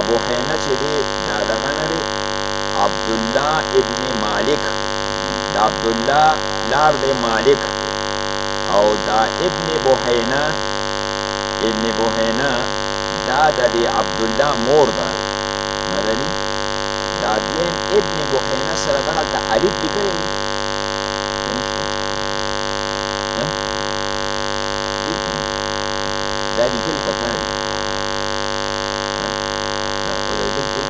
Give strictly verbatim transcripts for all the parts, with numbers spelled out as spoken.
بحینه چې دی دا دغه نه دی عبدالله ابن مالک دا عبدالله پلار دی مالک او دا ابن بحینه ابن بحینه دا د دې عبدالله مور ده مدني دا دویم ابن بحینه سره دغلته الف لیکلی دی که نشته دا لیکل پکار دي بالکل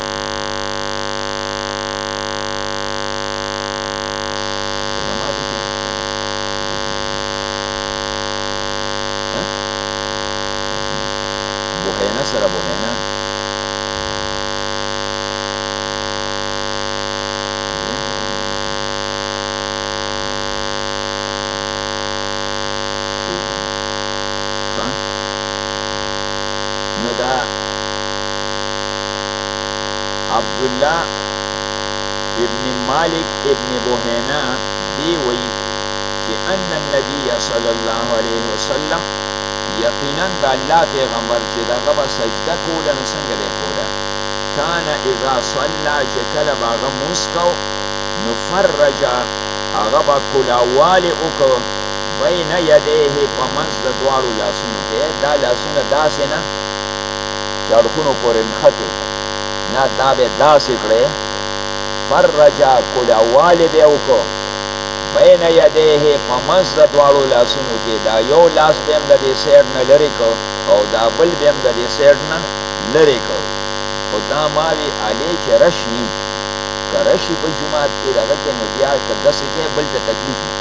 زما دي که بحینه سره بحینه نو دا عبدالله ابن مالک ابن بحینه دی وی چې ان النبی صلی الله علیه وسلم یقینا د الله پیغمبر چې دغه به سجده کوله نو څنګه دی کوله کان اذا صلی چې کله به هغه مونځ کو نو فرج هغه به کولاوالی وکړو بین یدیه په منځ د دواړو لاسونو کې دا لاسونه داسې نه چې اړخونو پورې نښتې نه دا به یې داسې کړې فرجا کولاوالی به یې وکړو بین یدیه په منځ د دواړو لاسونو کې دا یو لاس به هم د دې سیډ نه لرې کړ او دا بل به هم د دې سیډ نه لرې کړ خو دا ما وی علي چې رش وي که رش وي په جومات کې دغه کې نو بیا که داسې کې بل ته تکلیف وي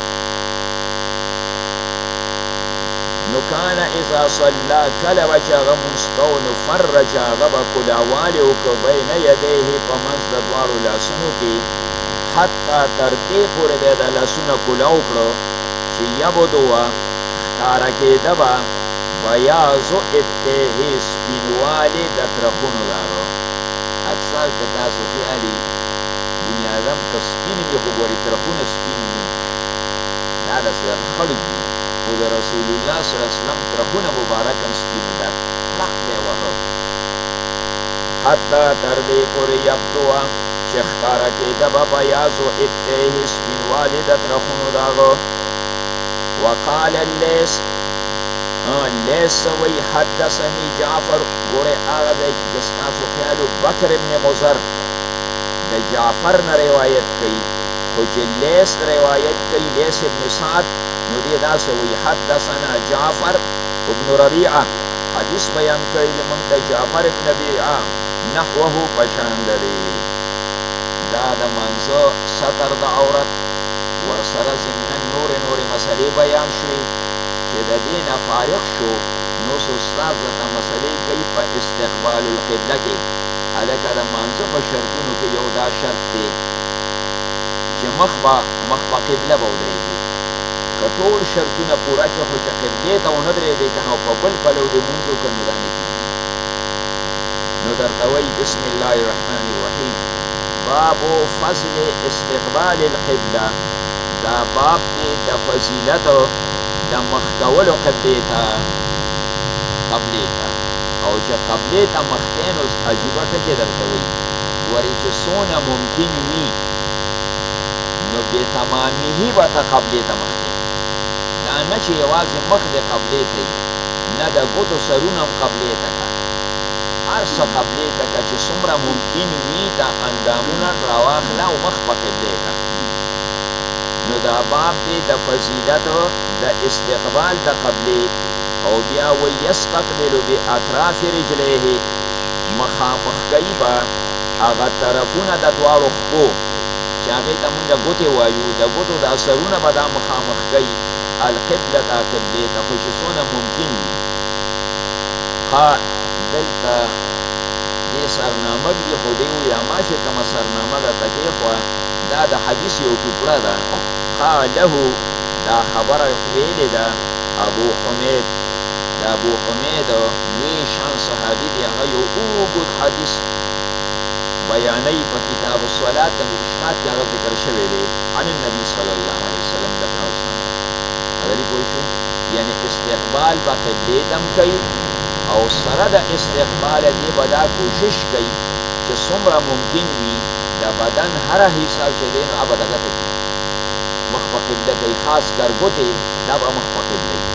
نو کان اذا صلی کله به چې هغه مونځ کو نو فرج هغه به کولاوالی وکړو بین یدیه په منځ د دواړو لاسونو کې حتی تر دې پورې به یې دا لاسونه کولا وکړو چې یبدوه ښکاره کېده به بیاضو ابتیه سپینوالی د ترخونو د هغه اکثر که تاسو خیالي بنیادم که سپین وي خو ګورې ترخونه سپین وي دا داسې خړ وي خو د رسول الله صلی الله علیه وسلم ترخونه مبارک هم سپین وو دا کلک به یې وهه حتی تر دې پورې یبدوه چې ښکاره کېده به بیاضو ابتیه سپینوالی د ترخونو د هغه وقال اللیث لیث وی حدثني جعفر ګورئ هغه ځای کې که ستاسو خیال بکر ابن مضر د جعفر نه روایت کوي خو چې لیث روایت کوي لیث ابن سعد نو دې داسې وی حدثنا جعفر ابن ربیعه حدیث بیان کړی دی موږ ته جعفر ابن ربیعه نحوه په شان د دی دا د منځه ستر د عورت ورسره ضمنا نورې نورې مسلې بیان شوې چې د دې نه فارغ شو نو استاد ورته مسلې کوي په استقبال القبله کې هلکه د مانځه په شرطونو کې یو دا شرط دی چې مخ به مخ په قبله به ودرېږي که ټول شرطونه پوره کړه خو چې قبلې ته ونه درېدې که نو په بل پلو دې لمونځ وکړه نو دا نه کېږي نو درته وایي بسم الله الرحمن الرحیم باب فضل استقبال القبله دا باب دی د فضیلت د مخ کولو قبلې ته قبلې ته او چې قبلې ته مخ کې نو عجیبه ټکې درته وایي ورې چې څونه ممکن وي نو بې تمامیه به ته قبلې ته مخ کې دا نه چې یوازې مخ دې قبلې ته وي نه د ګوتو سرونه هم قبلې ته که هر څه قبلې ته که چې څومره ممکن وي دا اندامونه راواخله او مخ په قبلې ته نو دا باب دی د فضیلت د استقبال د قبلې او بیا و یستقبل باطراف رجلیه مخامخ کوي به هغه طرفونه د دواړو پښو چې هغې ته مونږ ګوتې وایو د ګوتو دا سرونه به دا مخامخ کوي القبله دا قبلې ته خو چې څونه ممکن وي ښه دلته دې سرنامه کې خو دې ووایي اما چې کومه سرنامه درته کېښوه دا د حدیث یو ټوکړه ده قاله دا خبره ویلې ده ابو حمید د ابو حمید لوی شان صحابي دی هغه یو اوږد حدیث بیانوي په کتاب الصلات د مشکات کې هغه ذکر شوی دی عن النبي صلی الله علیه وسلم د پیغمبر هغه پوه شو یعنی استقبال به قبلې ته هم کوي او سره د استقبال دی به دا کوشش کوي چې څومره ممکن وي د بدن هره حصه چې دی نو هغه به دغه ته شي مخ په قبله کوي خاص کر ګوتې دا به مخ په قبله وي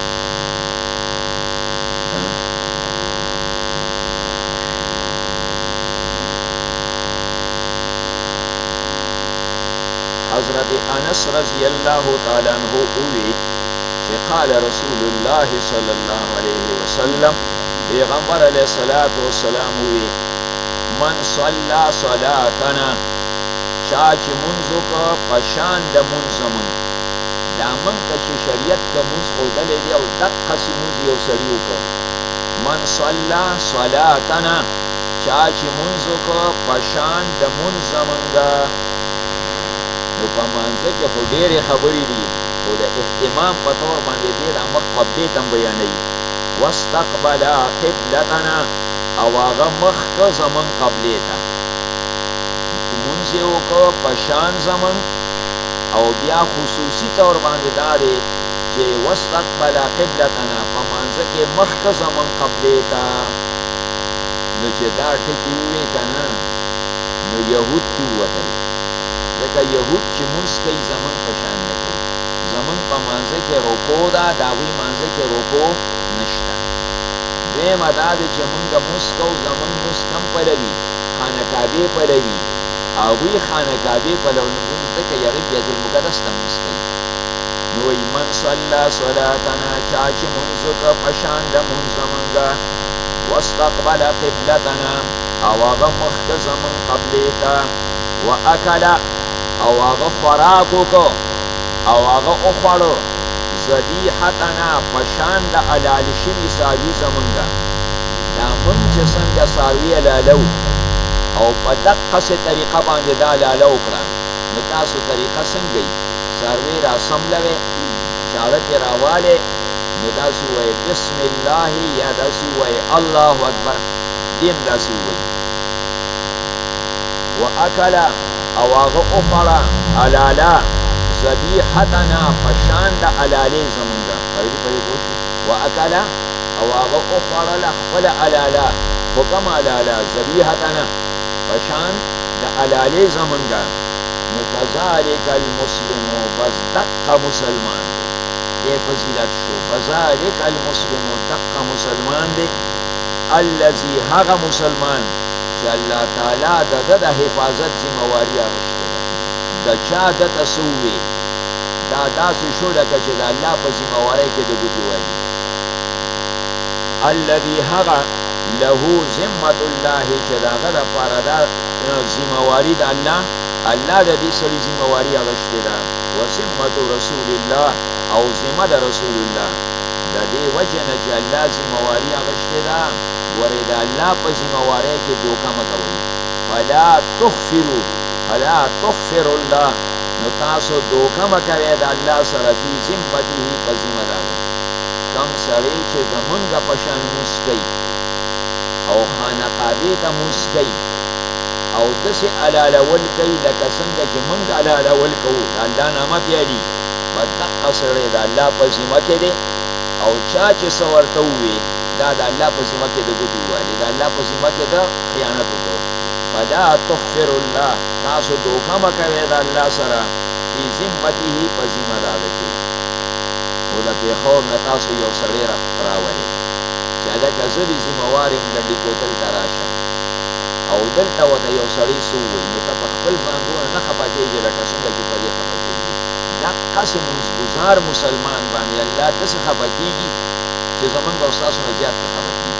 حضرت انس رضی اللہ تعالی عنہ اوی چې قال رسول الله صلی الله علیه وسلم پیغمبر علیه الصلاۃ والسلام وی من صلى صلاتنا چا چې منځو که پشان د منځ من دا من ته چې شریعت که منځ ښودلی دی او دقسې منځ یو سړي وکړو من صلى صلاتنا چا چې منځو که پشان د منځ زمونږه نو په مانځه کې خو ډېرې خبرې دي خو د اهتمام په طور باندې دی د مخ قبلې ته هم بیانوي واستقبل قبلتنا او هغه مخ که زمونږ قبلې ته مونځ یې وکړه په شان زمونږ او بیا خصوصي طور باندې دا دی چې واستقبل قبلتنا په مانځه کې مخ که زمونږ قبلې ته نو چې دا ټکي ووې که نه نو یهود کې ووتل ځکه یهود چې مونځ کوي زمونږ په شان نه کوي زمونږ په مانځه کې رکوع ده د هغوی مانځه کې رکوع نشته دویمه دا دی چې مونږ مونځ کوو زمونږ مونځ کم پلوي خانهکعبې پلوي هغوی خانهکعبې پلوي ځکه هغوی بیت المقدس ته مونځ کوي نو وایي من صلی صلاتنا چا چې مونځ وکړه په شان د مونځ زمونږه واستقبل قبلتنا او هغه مخکې زمونږ قبلې ته واکل او هغه خوراک وکړو او هغه وخوړو ذبیحتنا په شان د حلال شوي څاروي زمونږه دا مونږ چې څنګه څاروي حلالو او په دقسې طریقه باندې دا حلاله وکړه نو تاسو طریقه څنګه یي څاروی را سملوې چاړه پرې راوالې نو داسې ووایې بسم الله یا داسې ووایې الله اکبر دیم داسې ووایي واکل او هغه وخوړه حلاله ذبیحتنا په شان د حلالې زمونږه خیري په دې پوه شوې واکل او هغه وخوړله خپله حلاله خو کوم حلاله ذبیحتنا په شان د حلالې زمونږه نو فذلک المسلم بس دقه مسلمان دی دې فضیلت شو فذلک المسلم دقه مسلمان دی الذي هغه مسلمان چې الله تعالی د ده د حفاظت ذمهواري اخیستې ده که چا ده ته څه ووې دا داسې شو لکه چې د الله په ذمهوارۍ کې د ګوتې والي الذي هغه له ذمة الله چې د هغه دپاره دا ذمهواري د الله الله د دې سړي ذمهواري اخیستې ده و ذمة رسول الله او ذمه د رسول الله د دې وجې نه چې الله ذمهواري اخیستې ده ورې د الله په ذمهوارۍ کې دوکه مه کوئ فلا تخفروا فلا تخفر الله نو تاسو دوکه مه کوئ د الله سره فی ذمته په ذمه د هغې کم سړی چې زمونږه په شان مونځ کوي او خانقابې ته مونځ کوي او داسې حلالول کوي لکه څنګه چې موږ حلالول کوو د الله نامه پیالي بس دقه سړی د الله په ذمه کې دی او چا چې څه ورته ووې دا د الله په ذمه کې د ګوتې ووالي د الله په ذمه کې د خیانت وکړو فلا تخفر الله تاسو دوکه مه کوئ د الله سره فی ذمته په ذمه د هغه کې خو د پېښور نه تاسو یو سړی راولئ چې هلکه زه دې ذمهوار یم ګنډې کوتل ته راشه او دلته ورته یو سړی څه ووایي نو ته په خپل ځان دونه نه خفه کېږې لکه څنګه چې په دې خفه کېږي دقسې منځګزار مسلمان باندې الله داسې خفه کېږي چې زمونږ او ستاسو نه زیات پرې خفه کېږي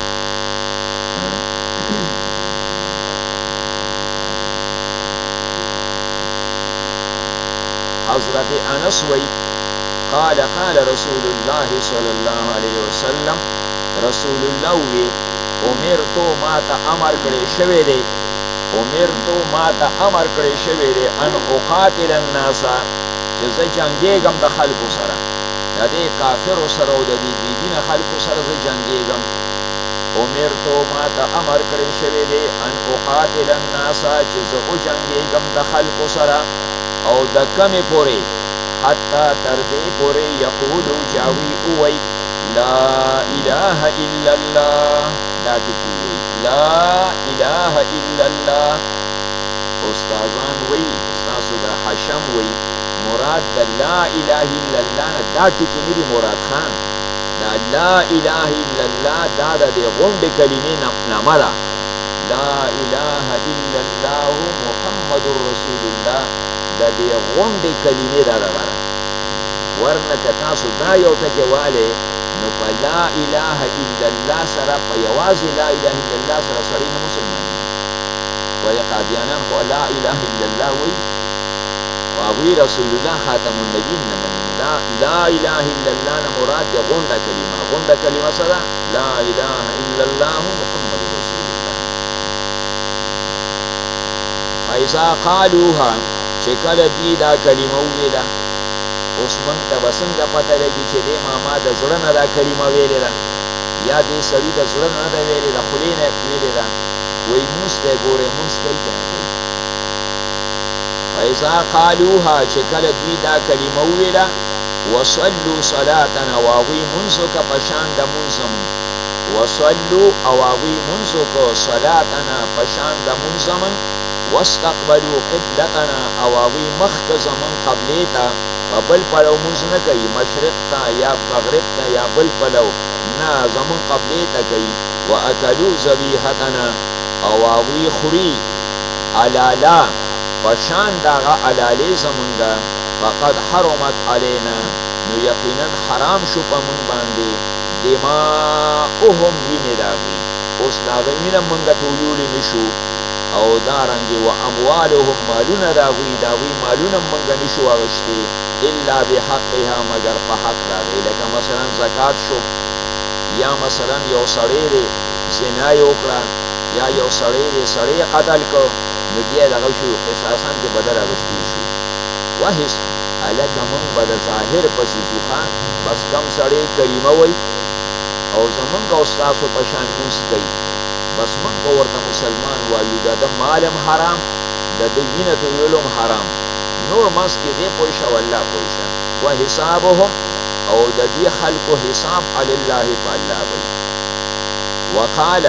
حضرت انس وی قال قال رسول الله صلی الله علیه وسلم رسول الله وی امرتو ما ته امر کړی شوی دی امرتو ما ته امر کړی شوی دی ان اقاتل الناس چې زه جنګېږم د خلکو سره د دې کافرو سره او د دې بېدینه خلکو سره زه جنګېږم امرتو ما ته امر کړی شوی دی ان اقاتل الناس چې زه وجنګېږم د خلکو سره او د کمې پورې حتی تر دې پورې یقولو چې هغوی ووایي لا اله الا الله دا ټکی وی لا اله الا الله. استادان وی استاسو دا حشم وی مراد دا لا اله الا الله نه دا ټکی نه دی مراد خان، دا لا اله الا الله دا د دې غونډې کلمې نامه ده. لا اله الا الله محمد رسول الله د دې غونډې کلمې دا دغه ده. ورنه که تاسو دا یو ټکی والی نو په لا اله الا الله سره په یوازې لا اله الا الله سره سړی نه مسلمانېږي. ولې قادیانان خو لا اله الا الله وایي او هغوی رسول الله خاتم النبیین نه مني. نو دا لا اله الا الله نه مراد د غونډه کلمه. غونډه کلمه څه ده؟ لا اله الا الله محمد رسول الله. فاذا قالوها چې کله دوی دا کلمه وویله، اوس موږ ته به څنګه پته لګي چې دې ماما د زړه نه دا کلمه ویلې ده یا دې سړي د زړه نه ده ویلې ده، خولې نه یې ویلې ده. وایي مونځ دی ګورئ مونځ کوي که نه کوي. فاذا قالوها چې کله دوی دا کلمه وویله، وصلو صلاتنا او هغوی مونځ وکړه په شان د مونځ زمونږ، وصلو او هغوی مونځ وکړه صلاتنا په شان د مونځ زمونږ، واستقبلو قبلتنا او هغوی مخکې زمونږ قبلې ته په بل پلو مونځ نه کوي، مشرق ته یا مغرب ته یا بل پلو نه، زمونږ قبلې ته کوي. واکلو ذبیحتنا او هغوی خوري علاله په شان د هغه علالې زمونږه، فقد حرمت علینا نو یقینا حرام شو په مونږ باندې دماؤهم وینې د هغوی. اوس د هغوی وینه مونږه تویولی نه شو، او دارنګې و اموالهم مالونه د هغوی د هغوی مالونه مونږه نه شو اخیستی الا بحقها مگر په حق د هغې. لکه مثلا زکات شو، یا مثلا یو سړی دی زنا یې وکړه، یا یو سړی دی سړی قتل کو، نو بیا یې دغه شو قصاصاً کې بدل اخیستی شو. وهس هلکه مونږ به د ظاهر پسې ځو ښه، بس کم سړی کلمه وایي او زمونږ او ستاسو په شان مونځ کوي، بس مونږ به ورته مسلمان وایو. د ده مال هم حرام، د ده وینه تویول هم حرام، نور منځ کې دی پوه شه والله پوه شه. وحسابهم او د دې خلکو حساب علی الله په الله وی. وقال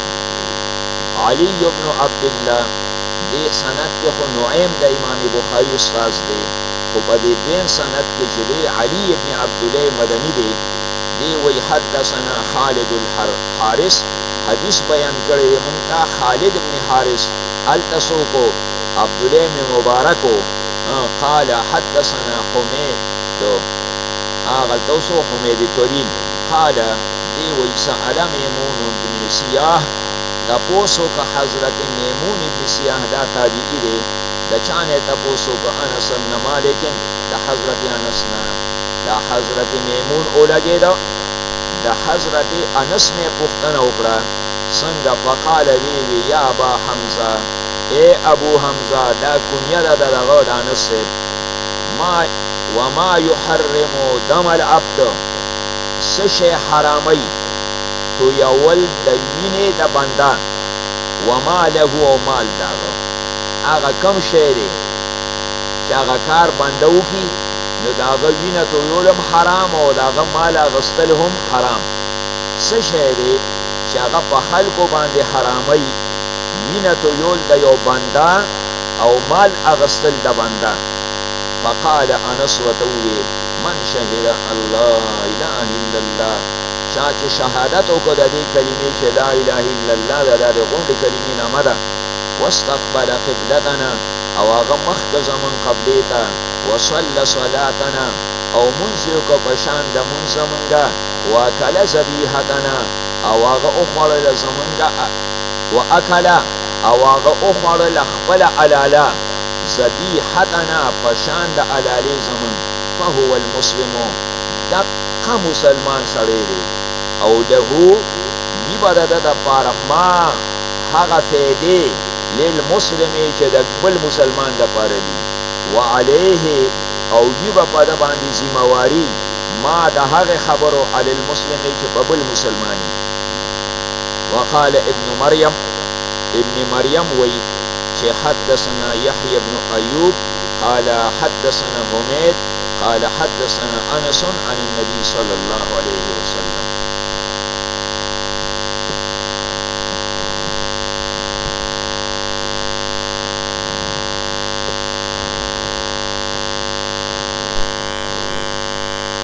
علی بن عبدالله، دې سند کې خو نعیم د امام بخاري استاذ دی، خو په دې دویم سند کې چې دی علی بن عبدالله مدني دی، دی وی حدثنا خالد الحارث، حدیث بیان کړی دی مونږ ته خالد بن حارث هلته څوک و؟ عبدالله بن مبارک و. قال حدثنا حمید هغلته اوس و حمید طویل. قال دی وی سأل میمون بن سیاح، تپوس وکړه حضرت میمون بن سیاح، دا تابعي دی، د چا نه یې تپوس وکړه؟ انس بن مالک، د حضرت انس نه. دا حضرت میمون ولګېده، د حضرت انس نه یې پوښتنه وکړه څنګه؟ فقال وی وی یا ابا حمزه، ای ابو حمزه، دا کنیه ده د دغه د انس صاحب. ما وما یحرم دم العبد، څه شی حراموي تویول د وینې د بنده، وما له او مال د هغه، هغه کم شی دی چې هغه کار بنده وکړي نو د هغه وینه تویول هم حرام او د هغه مال اخیستل هم حرام. څه شی دی چې هغه په خلکو باندې حراموي وینه تویول د یو بنده او مال اخیستل د بنده؟ فقال انس ورته وویل من شهد الله اله الا الله، چا چې شهادت وکړو د دې کلمې چې لا اله الا الله ده، دا د غونډې کلمې نامه ده. واستقبل قبلتنا او هغه مخکې زمونږ قبلې ته، وصله صلاتنا او مونځ یې وکړه په شان د مونځ زمونږه، واکله ذبیحتنا او هغه وخوړله زمونږه، واکله او هغه وخوړله خپله علاله، ذبیحتنا په شان د علالې زمونږ. فهو المسلمو، دقه مسلمان سړی دی، او له وي به د ده دپاره ما هغه فیدې للمسلمې چې د بل مسلمان دپاره دي، وعلیه او وي به په ده باندې ذمواري ما د هغې خبرو علی المسلمې چې په بل مسلماني. وقال ابن مریم، ابن مریم وی چې حدثنا یحیی بن ایوب قال حدثنا حمید قال حدثنا انس عن النبي صلى الله عليه وسلم.